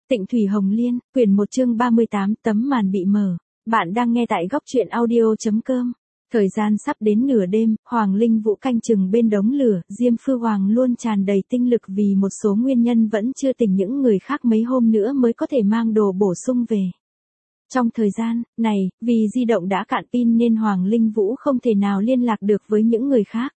Tịnh Thủy Hồng Liên, quyển 1 chương 38, tấm màn bị mở. Bạn đang nghe tại góc truyện audio.com. Thời gian sắp đến nửa đêm, Hoàng Linh Vũ canh chừng bên đống lửa, Diêm Phư Hoàng luôn tràn đầy tinh lực vì một số nguyên nhân vẫn chưa tỉnh, những người khác mấy hôm nữa mới có thể mang đồ bổ sung về. Trong thời gian này, vì di động đã cạn pin nên Hoàng Linh Vũ không thể nào liên lạc được với những người khác.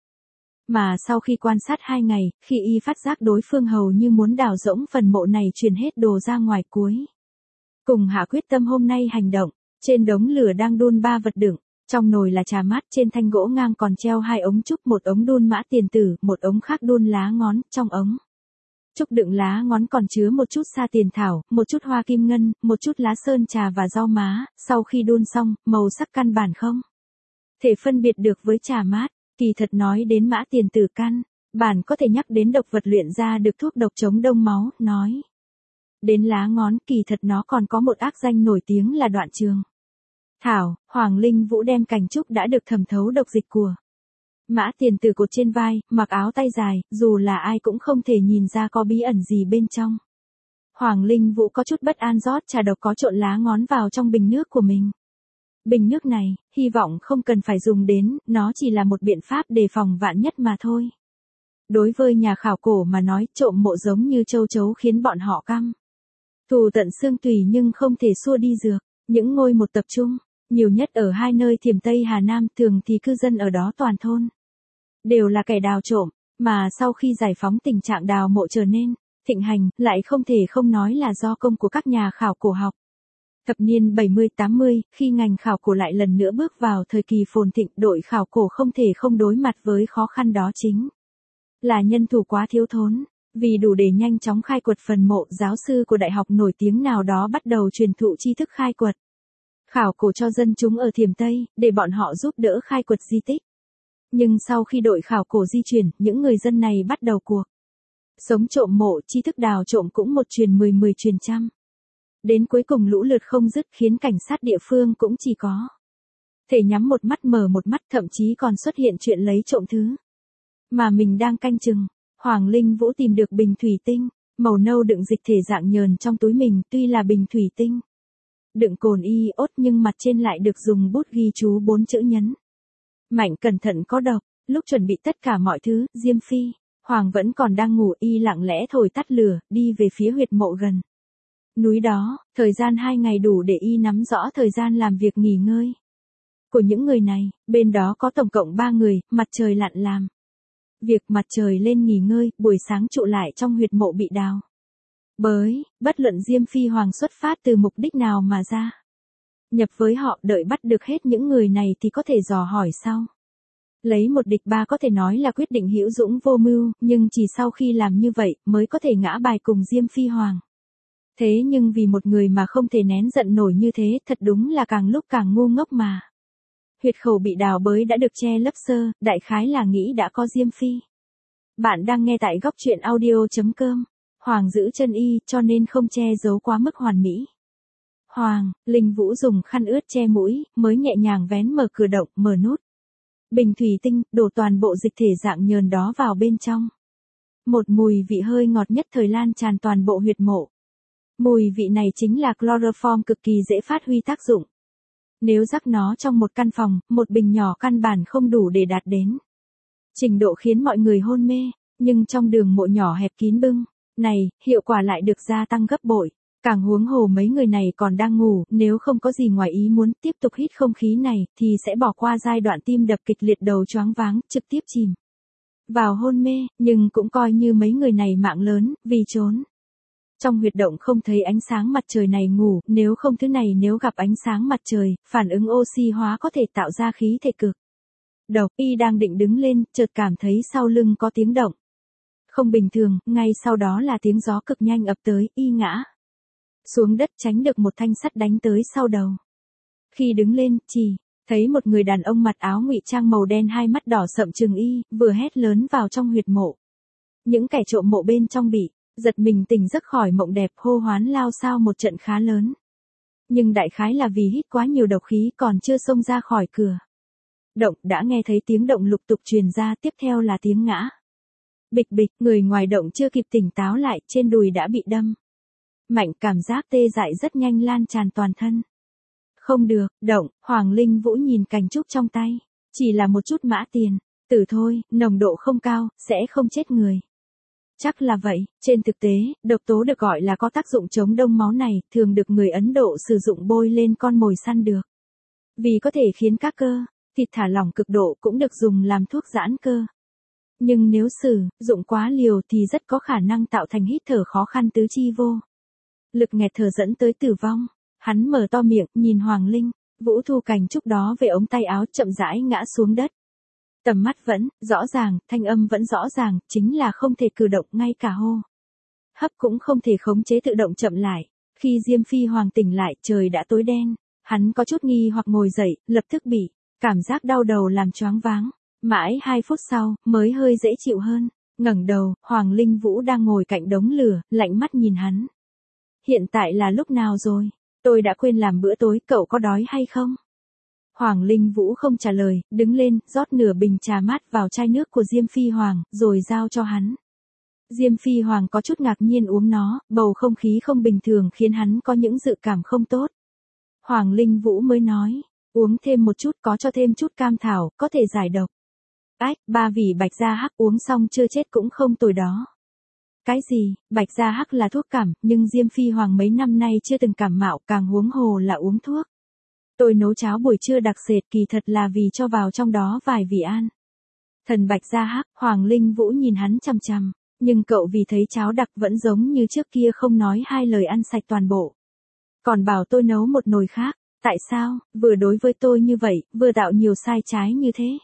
Mà sau khi quan sát 2 ngày, khi y phát giác đối phương hầu như muốn đào rỗng phần mộ này chuyển hết đồ ra ngoài cuối. Cùng hạ quyết tâm hôm nay hành động, trên đống lửa đang đun 3 vật đựng, trong nồi là trà mát, trên thanh gỗ ngang còn treo 2 ống trúc, một ống đun mã tiền tử, một ống khác đun lá ngón, trong ống trúc đựng lá ngón còn chứa một chút sa tiền thảo, một chút hoa kim ngân, một chút lá sơn trà và rau má, sau khi đun xong, màu sắc căn bản không thể phân biệt được với trà mát. Kỳ thật nói đến mã tiền tử căn bản có thể nhắc đến độc vật luyện ra được thuốc độc chống đông máu, nói đến lá ngón kỳ thật nó còn có một ác danh nổi tiếng là đoạn trường thảo. Hoàng Linh Vũ đem cành trúc đã được thẩm thấu độc dịch của mã tiền tử cột trên vai, mặc áo tay dài, dù là ai cũng không thể nhìn ra có bí ẩn gì bên trong. Hoàng Linh Vũ có chút bất an rót trà độc có trộn lá ngón vào trong bình nước của mình. Bình nước này, hy vọng không cần phải dùng đến, nó chỉ là một biện pháp đề phòng vạn nhất mà thôi. Đối với nhà khảo cổ mà nói, trộm mộ giống như châu chấu khiến bọn họ căm thù tận xương tủy nhưng không thể xua đi dược. Những ngôi mộ tập trung, nhiều nhất ở 2 nơi Thiểm Tây Hà Nam, thường thì cư dân ở đó toàn thôn đều là kẻ đào trộm, mà sau khi giải phóng tình trạng đào mộ trở nên thịnh hành, lại không thể không nói là do công của các nhà khảo cổ học. Thập niên 70-80, khi ngành khảo cổ lại lần nữa bước vào thời kỳ phồn thịnh, đội khảo cổ không thể không đối mặt với khó khăn, đó chính là nhân thủ quá thiếu thốn. Vì đủ để nhanh chóng khai quật phần mộ, giáo sư của đại học nổi tiếng nào đó bắt đầu truyền thụ tri thức khai quật khảo cổ cho dân chúng ở Thiểm Tây, để bọn họ giúp đỡ khai quật di tích. Nhưng sau khi đội khảo cổ di chuyển, những người dân này bắt đầu cuộc sống trộm mộ, tri thức đào trộm cũng một truyền 10 truyền trăm. Đến cuối cùng lũ lượt không dứt, khiến cảnh sát địa phương cũng chỉ có thể nhắm một mắt mở một mắt, thậm chí còn xuất hiện chuyện lấy trộm thứ mà mình đang canh chừng. Hoàng Linh Vũ tìm được bình thủy tinh màu nâu đựng dịch thể dạng nhờn trong túi mình, tuy là bình thủy tinh đựng cồn iốt nhưng mặt trên lại được dùng bút ghi chú 4 chữ nhấn mạnh cẩn thận có độc. Lúc chuẩn bị tất cả mọi thứ, Diêm Phi Hoàng vẫn còn đang ngủ, y lặng lẽ thổi tắt lửa, đi về phía huyệt mộ gần núi đó. Thời gian 2 ngày đủ để y nắm rõ thời gian làm việc nghỉ ngơi của những người này. Bên đó có tổng cộng 3 người, mặt trời lặn làm việc, mặt trời lên nghỉ ngơi, buổi sáng trụ lại trong huyệt mộ bị đào bới. Bất luận Diêm Phi Hoàng xuất phát từ mục đích nào mà ra nhập với họ, đợi bắt được hết những người này thì có thể dò hỏi sau. Lấy 1 địch 3 có thể nói là quyết định hữu dũng vô mưu, nhưng chỉ sau khi làm như vậy mới có thể ngã bài cùng Diêm Phi Hoàng. Thế nhưng vì một người mà không thể nén giận nổi như thế, thật đúng là càng lúc càng ngu ngốc mà. Huyệt khẩu bị đào bới đã được che lấp sơ, đại khái là nghĩ đã có Diêm Phi. Bạn đang nghe tại góc truyện audio.com. Hoàng giữ chân y, cho nên không che giấu quá mức hoàn mỹ. Hoàng Linh Vũ dùng khăn ướt che mũi, mới nhẹ nhàng vén mở cửa động, mở nút bình thủy tinh, đổ toàn bộ dịch thể dạng nhờn đó vào bên trong. Một mùi vị hơi ngọt nhất thời lan tràn toàn bộ huyệt mộ. Mùi vị này chính là chloroform, cực kỳ dễ phát huy tác dụng. Nếu rắc nó trong một căn phòng, một bình nhỏ căn bản không đủ để đạt đến trình độ khiến mọi người hôn mê, nhưng trong đường mộ nhỏ hẹp kín bưng này, hiệu quả lại được gia tăng gấp bội. Càng huống hồ mấy người này còn đang ngủ, nếu không có gì ngoài ý muốn tiếp tục hít không khí này, thì sẽ bỏ qua giai đoạn tim đập kịch liệt, đầu choáng váng, trực tiếp chìm vào hôn mê. Nhưng cũng coi như mấy người này mạng lớn, vì trốn trong huyệt động không thấy ánh sáng mặt trời này ngủ, nếu không thứ này nếu gặp ánh sáng mặt trời, phản ứng oxy hóa có thể tạo ra khí thể cực độc. Y đang định đứng lên, chợt cảm thấy sau lưng có tiếng động không bình thường, ngay sau đó là tiếng gió cực nhanh ập tới, y ngã xuống đất, tránh được một thanh sắt đánh tới sau đầu. Khi đứng lên, chỉ thấy một người đàn ông mặc áo ngụy trang màu đen, 2 mắt đỏ sậm trừng y, vừa hét lớn vào trong huyệt mộ. Những kẻ trộm mộ bên trong bị giật mình tỉnh giấc khỏi mộng đẹp, hô hoán lao sao một trận khá lớn. Nhưng đại khái là vì hít quá nhiều độc khí, còn chưa xông ra khỏi cửa động, đã nghe thấy tiếng động lục tục truyền ra, tiếp theo là tiếng ngã bịch bịch. Người ngoài động chưa kịp tỉnh táo lại, trên đùi đã bị đâm mạnh cảm giác tê dại rất nhanh lan tràn toàn thân. Không được, động, Hoàng Linh Vũ nhìn cành trúc trong tay. Chỉ là một chút mã tiền, tử thôi, nồng độ không cao, sẽ không chết người. Chắc là vậy, trên thực tế, độc tố được gọi là có tác dụng chống đông máu này, thường được người Ấn Độ sử dụng bôi lên con mồi săn được. Vì có thể khiến các cơ, thịt thả lỏng cực độ cũng được dùng làm thuốc giãn cơ. Nhưng nếu sử dụng quá liều thì rất có khả năng tạo thành hít thở khó khăn tứ chi vô lực nghẹt thở dẫn tới tử vong. Hắn mở to miệng, nhìn Hoàng Linh Vũ thu cành trúc đó về ống tay áo chậm rãi ngã xuống đất. Tầm mắt vẫn, rõ ràng, thanh âm vẫn rõ ràng, chính là không thể cử động ngay cả hô hấp cũng không thể khống chế tự động chậm lại. Khi Diêm Phi Hoàng tỉnh lại, trời đã tối đen. Hắn có chút nghi hoặc ngồi dậy, lập tức bị cảm giác đau đầu làm choáng váng. Mãi 2 phút sau, mới hơi dễ chịu hơn. Ngẩng đầu, Hoàng Linh Vũ đang ngồi cạnh đống lửa, lạnh mắt nhìn hắn. Hiện tại là lúc nào rồi? Tôi đã quên làm bữa tối, cậu có đói hay không? Hoàng Linh Vũ không trả lời, đứng lên, rót nửa bình trà mát vào chai nước của Diêm Phi Hoàng, rồi giao cho hắn. Diêm Phi Hoàng có chút ngạc nhiên uống nó, bầu không khí không bình thường khiến hắn có những dự cảm không tốt. Hoàng Linh Vũ mới nói, uống thêm một chút, có cho thêm chút cam thảo, có thể giải độc. Ách, ba vị Bạch Gia Hắc uống xong chưa chết cũng không tồi đó. Cái gì, Bạch Gia Hắc là thuốc cảm, nhưng Diêm Phi Hoàng mấy năm nay chưa từng cảm mạo, càng huống hồ là uống thuốc. Tôi nấu cháo buổi trưa đặc sệt, kỳ thật là vì cho vào trong đó vài vị an. Thần Bạch Gia Hắc, Hoàng Linh Vũ nhìn hắn chằm chằm, nhưng cậu vì thấy cháo đặc vẫn giống như trước kia không nói hai lời ăn sạch toàn bộ. Còn bảo tôi nấu một nồi khác, tại sao, vừa đối với tôi như vậy, vừa tạo nhiều sai trái như thế.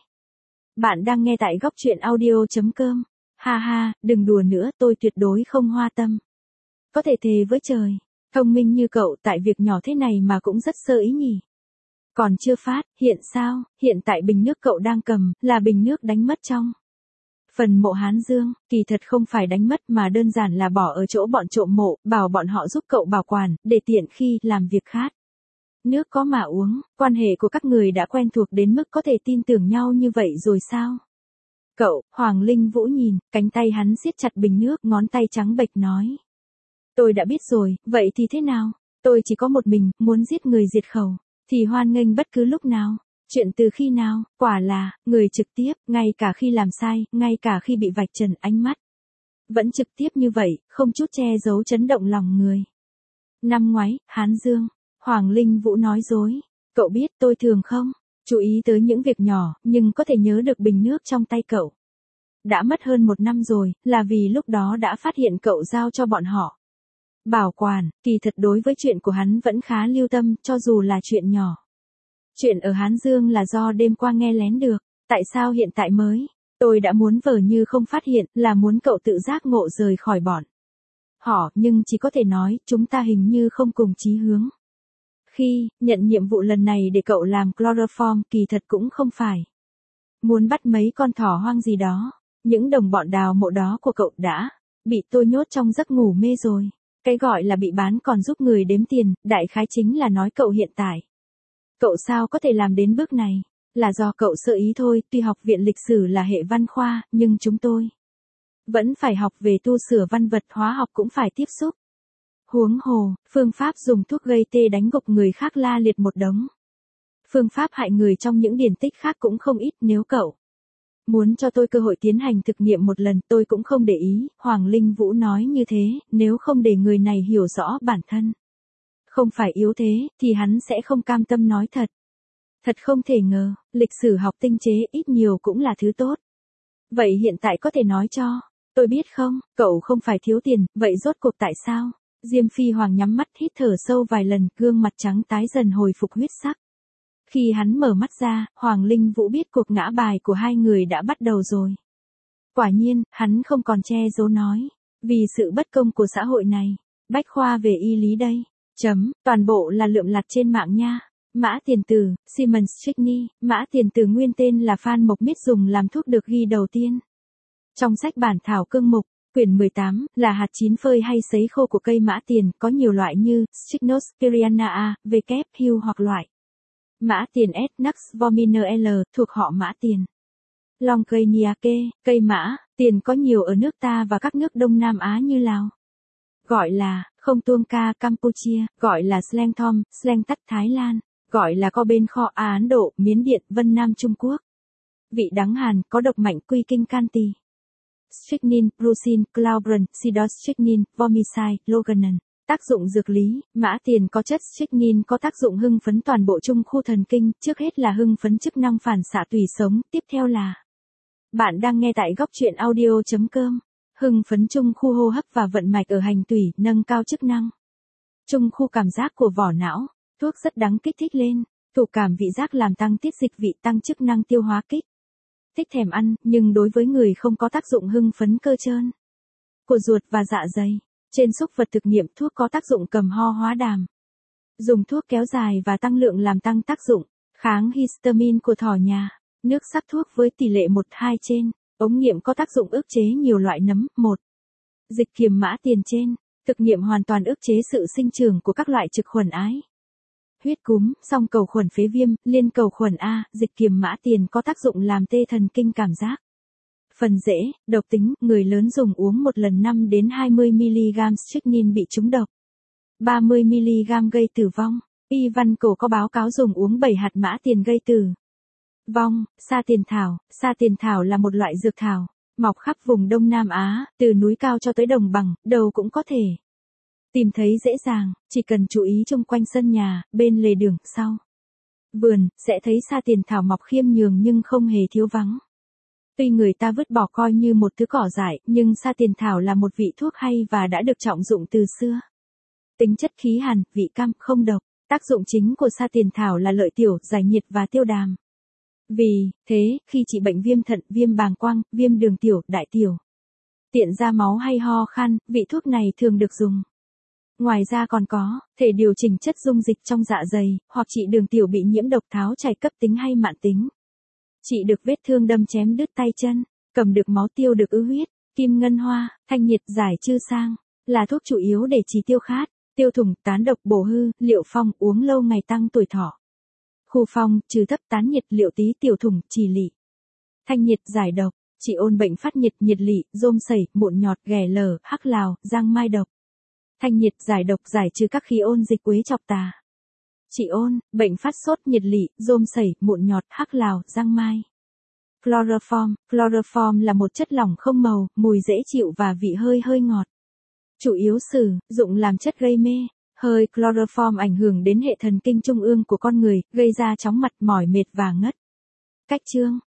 Bạn đang nghe tại góc truyện audio.com. Ha ha, đừng đùa nữa, tôi tuyệt đối không hoa tâm. Có thể thề với trời, thông minh như cậu tại việc nhỏ thế này mà cũng rất sơ ý nhỉ. Còn chưa phát, hiện sao, hiện tại bình nước cậu đang cầm, là bình nước đánh mất trong phần mộ Hán Dương, kỳ thật không phải đánh mất mà đơn giản là bỏ ở chỗ bọn trộm mộ, bảo bọn họ giúp cậu bảo quản, để tiện khi làm việc khác. Nước có mà uống, quan hệ của các người đã quen thuộc đến mức có thể tin tưởng nhau như vậy rồi sao? Cậu, Hoàng Linh Vũ nhìn, cánh tay hắn siết chặt bình nước, ngón tay trắng bệch nói. Tôi đã biết rồi, vậy thì thế nào? Tôi chỉ có một mình, muốn giết người diệt khẩu, thì hoan nghênh bất cứ lúc nào. Chuyện từ khi nào, quả là, người trực tiếp, ngay cả khi làm sai, ngay cả khi bị vạch trần ánh mắt. Vẫn trực tiếp như vậy, không chút che giấu chấn động lòng người. Năm ngoái, Hán Dương, Hoàng Linh Vũ nói dối. Cậu biết tôi thường không chú ý tới những việc nhỏ, nhưng có thể nhớ được bình nước trong tay cậu. Đã mất hơn 1 năm rồi, là vì lúc đó đã phát hiện cậu giao cho bọn họ bảo quản, kỳ thật đối với chuyện của hắn vẫn khá lưu tâm, cho dù là chuyện nhỏ. Chuyện ở Hán Dương là do đêm qua nghe lén được, tại sao hiện tại mới? Tôi đã muốn vờ như không phát hiện, là muốn cậu tự giác ngộ rời khỏi bọn họ, nhưng chỉ có thể nói, chúng ta hình như không cùng chí hướng. Khi nhận nhiệm vụ lần này để cậu làm chloroform, kỳ thật cũng không phải muốn bắt mấy con thỏ hoang gì đó. Những đồng bọn đào mộ đó của cậu đã bị tôi nhốt trong giấc ngủ mê rồi. Cái gọi là bị bán còn giúp người đếm tiền, đại khái chính là nói cậu hiện tại. Cậu sao có thể làm đến bước này? Là do cậu sơ ý thôi, tuy học viện lịch sử là hệ văn khoa, nhưng chúng tôi vẫn phải học về tu sửa văn vật, hóa học cũng phải tiếp xúc. Huống hồ, phương pháp dùng thuốc gây tê đánh gục người khác la liệt một đống. Phương pháp hại người trong những điển tích khác cũng không ít, nếu cậu muốn cho tôi cơ hội tiến hành thực nghiệm một lần, tôi cũng không để ý. Hoàng Linh Vũ nói như thế, nếu không để người này hiểu rõ bản thân không phải yếu thế, thì hắn sẽ không cam tâm nói thật. Thật không thể ngờ, lịch sử học tinh chế ít nhiều cũng là thứ tốt. Vậy hiện tại có thể nói cho tôi biết không, cậu không phải thiếu tiền, vậy rốt cuộc tại sao? Diêm Phi Hoàng nhắm mắt hít thở sâu vài lần, gương mặt trắng tái dần hồi phục huyết sắc. Khi hắn mở mắt ra, Hoàng Linh Vũ biết cuộc ngã bài của hai người đã bắt đầu rồi. Quả nhiên, hắn không còn che giấu nói. Vì sự bất công của xã hội này, bách khoa về y lý đây. Toàn bộ là lượm lặt trên mạng nha. Mã Tiền Tử, Simon Stickney, Mã Tiền Tử nguyên tên là Phan Mộc Miết dùng làm thuốc được ghi đầu tiên trong sách bản thảo cương mục. Quyển 18, là hạt chín phơi hay sấy khô của cây mã tiền, có nhiều loại như Strychnos Kyriana A, V. Hugh hoặc loại mã tiền S. Nux Vominer L, thuộc họ mã tiền. Longcraniaceae, cây mã tiền có nhiều ở nước ta và các nước Đông Nam Á như Lào. Gọi là Không tuông ca Campuchia, gọi là slang thom, slang tắt Thái Lan, gọi là co bên kho Ấn Độ, Miến Điện, Vân Nam Trung Quốc. Vị đắng hàn, có độc mạnh quy kinh can tỳ. Strychnine, brucin, claubrin, pseudostrychnine, vomicide, loganan. Tác dụng dược lý, mã tiền có chất strychnine có tác dụng hưng phấn toàn bộ trung khu thần kinh, trước hết là hưng phấn chức năng phản xạ tủy sống, tiếp theo là. Bạn đang nghe tại góc truyện audio.com. Hưng phấn trung khu hô hấp và vận mạch ở hành tủy, nâng cao chức năng. Trung khu cảm giác của vỏ não, thuốc rất đắng kích thích lên, thụ cảm vị giác làm tăng tiết dịch vị, tăng chức năng tiêu hóa kích. Thích thèm ăn, nhưng đối với người không có tác dụng hưng phấn cơ trơn của ruột và dạ dày. Trên súc vật thực nghiệm thuốc có tác dụng cầm ho hóa đàm. Dùng thuốc kéo dài và tăng lượng làm tăng tác dụng kháng histamine của thỏ nhà. Nước sắc thuốc với tỷ lệ 1:2 trên. Ống nghiệm có tác dụng ức chế nhiều loại nấm. 1. Dịch kiềm mã tiền trên. Thực nghiệm hoàn toàn ức chế sự sinh trưởng của các loại trực khuẩn ái. Huyết cúm, song cầu khuẩn phế viêm, liên cầu khuẩn A, dịch kiềm mã tiền có tác dụng làm tê thần kinh cảm giác. Phần rễ, độc tính, người lớn dùng uống một lần 5 đến 20mg strychnine bị trúng độc. 30mg gây tử vong. Y Văn Cổ có báo cáo dùng uống 7 hạt mã tiền gây tử vong. Sa tiền thảo là một loại dược thảo, mọc khắp vùng Đông Nam Á, từ núi cao cho tới đồng bằng, đầu cũng có thể tìm thấy dễ dàng, chỉ cần chú ý chung quanh sân nhà, bên lề đường, sau vườn, sẽ thấy sa tiền thảo mọc khiêm nhường nhưng không hề thiếu vắng. Tuy người ta vứt bỏ coi như một thứ cỏ dại, nhưng sa tiền thảo là một vị thuốc hay và đã được trọng dụng từ xưa. Tính chất khí hàn, vị cam, không độc. Tác dụng chính của sa tiền thảo là lợi tiểu, giải nhiệt và tiêu đàm. Vì thế, khi trị bệnh viêm thận, viêm bàng quang, viêm đường tiểu, đại tiểu, tiện ra máu hay ho khan, vị thuốc này thường được dùng. Ngoài ra còn có thể điều chỉnh chất dung dịch trong dạ dày, hoặc trị đường tiểu bị nhiễm độc, tháo chảy cấp tính hay mạn tính. Trị được vết thương đâm chém đứt tay chân, cầm được máu, tiêu được ứ huyết. Kim ngân hoa, thanh nhiệt, giải chư sang, là thuốc chủ yếu để trị tiêu khát, tiêu thủng, tán độc, bổ hư. Liệu phong, uống lâu ngày tăng tuổi thọ. Khu phong, trừ thấp, tán nhiệt. Liệu tí, tiểu thủng, trì lị. Thanh nhiệt, giải độc, trị ôn bệnh phát nhiệt, nhiệt lị, rôm sẩy, mụn nhọt, ghẻ lở, hắc lào, giang mai độc. Thanh nhiệt, giải độc, giải trừ các khí ôn dịch quế chọc tà. Trị ôn, bệnh phát sốt, nhiệt lị, rôm sẩy, mụn nhọt, hắc lào, giang mai. Chloroform là một chất lỏng không màu, mùi dễ chịu và vị hơi ngọt. Chủ yếu sử dụng làm chất gây mê. Hơi chloroform ảnh hưởng đến hệ thần kinh trung ương của con người, gây ra chóng mặt, mỏi mệt và ngất. Cách chương,